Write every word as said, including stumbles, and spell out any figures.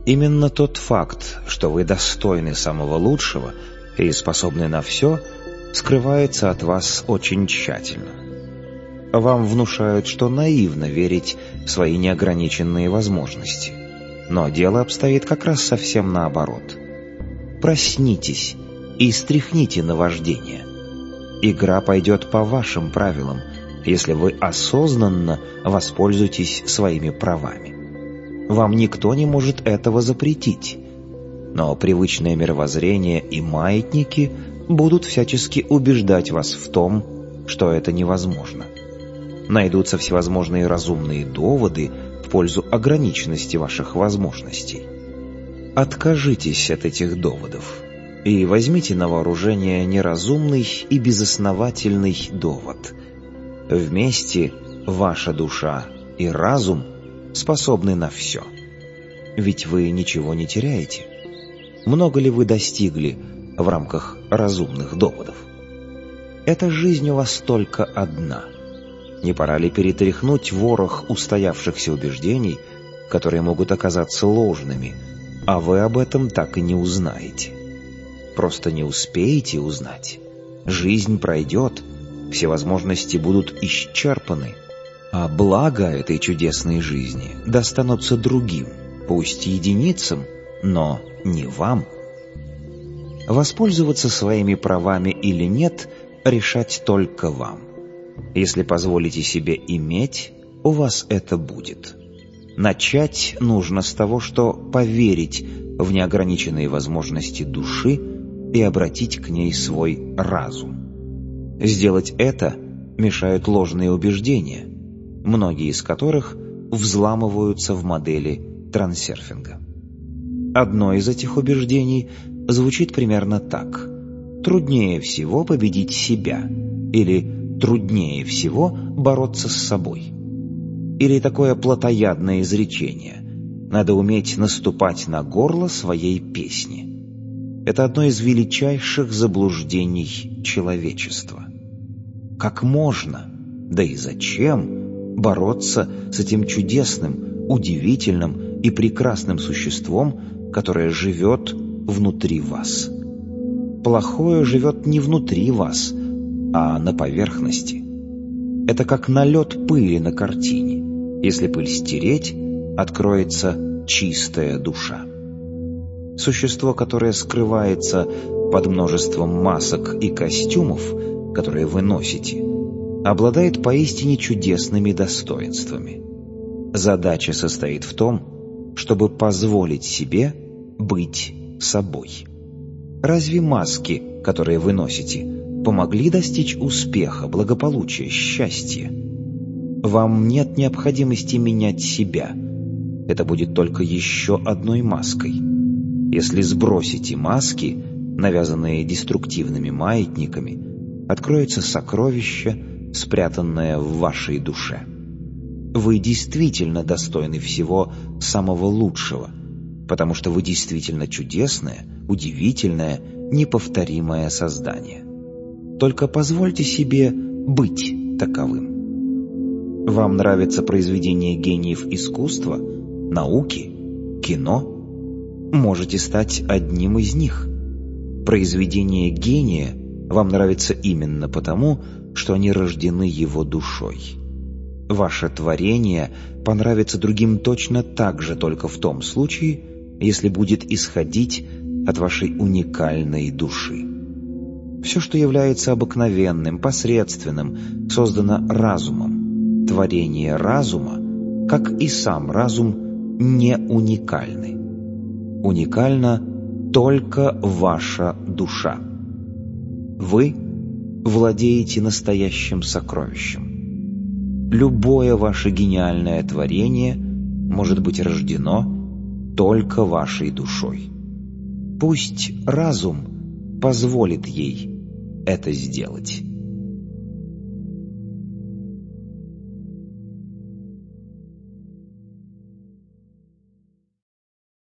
Именно тот факт, что вы достойны самого лучшего и способны на все, скрывается от вас очень тщательно. Вам внушают, что наивно верить в свои неограниченные возможности. Но дело обстоит как раз совсем наоборот. Проснитесь и стряхните наваждение. Игра пойдет по вашим правилам, если вы осознанно воспользуетесь своими правами. Вам никто не может этого запретить. Но привычное мировоззрение и маятники будут всячески убеждать вас в том, что это невозможно. Найдутся всевозможные разумные доводы в пользу ограниченности ваших возможностей. Откажитесь от этих доводов и возьмите на вооружение неразумный и безосновательный довод. Вместе ваша душа и разум способны на все. Ведь вы ничего не теряете. Много ли вы достигли в рамках разумных доводов? Эта жизнь у вас только одна. Не пора ли перетряхнуть ворох устоявшихся убеждений, которые могут оказаться ложными, а вы об этом так и не узнаете? Просто не успеете узнать. Жизнь пройдет, все возможности будут исчерпаны, а блага этой чудесной жизни достанутся другим, пусть единицам, но не вам. Воспользоваться своими правами или нет, решать только вам. Если позволите себе иметь, у вас это будет. Начать нужно с того, что поверить в неограниченные возможности души и обратить к ней свой разум. Сделать это мешают ложные убеждения, многие из которых взламываются в модели трансерфинга. Одно из этих убеждений звучит примерно так: труднее всего победить себя, или труднее всего бороться с собой. Или такое плотоядное изречение: надо уметь наступать на горло своей песни. Это одно из величайших заблуждений человечества. Как можно, да и зачем, бороться с этим чудесным, удивительным и прекрасным существом, которое живет внутри вас? Плохое живет не внутри вас, а на поверхности. Это как налет пыли на картине. Если пыль стереть, откроется чистая душа. Существо, которое скрывается под множеством масок и костюмов, которые вы носите, обладает поистине чудесными достоинствами. Задача состоит в том, чтобы позволить себе быть собой. Разве маски, которые вы носите, помогли достичь успеха, благополучия, счастья? Вам нет необходимости менять себя. Это будет только еще одной маской. Если сбросите маски, навязанные деструктивными маятниками, откроется сокровище, спрятанное в вашей душе. Вы действительно достойны всего самого лучшего, потому что вы действительно чудесное, удивительное, неповторимое создание. Только позвольте себе быть таковым. Вам нравятся произведения гениев искусства, науки, кино? Можете стать одним из них. Произведения гения вам нравятся именно потому, что они рождены его душой. Ваше творение понравится другим точно так же, только в том случае, если будет исходить от вашей уникальной души. Все, что является обыкновенным, посредственным, создано разумом. Творение разума, как и сам разум, не уникальны. Уникальна только ваша душа. Вы владеете настоящим сокровищем. Любое ваше гениальное творение может быть рождено только вашей душой. Пусть разум позволит ей это сделать.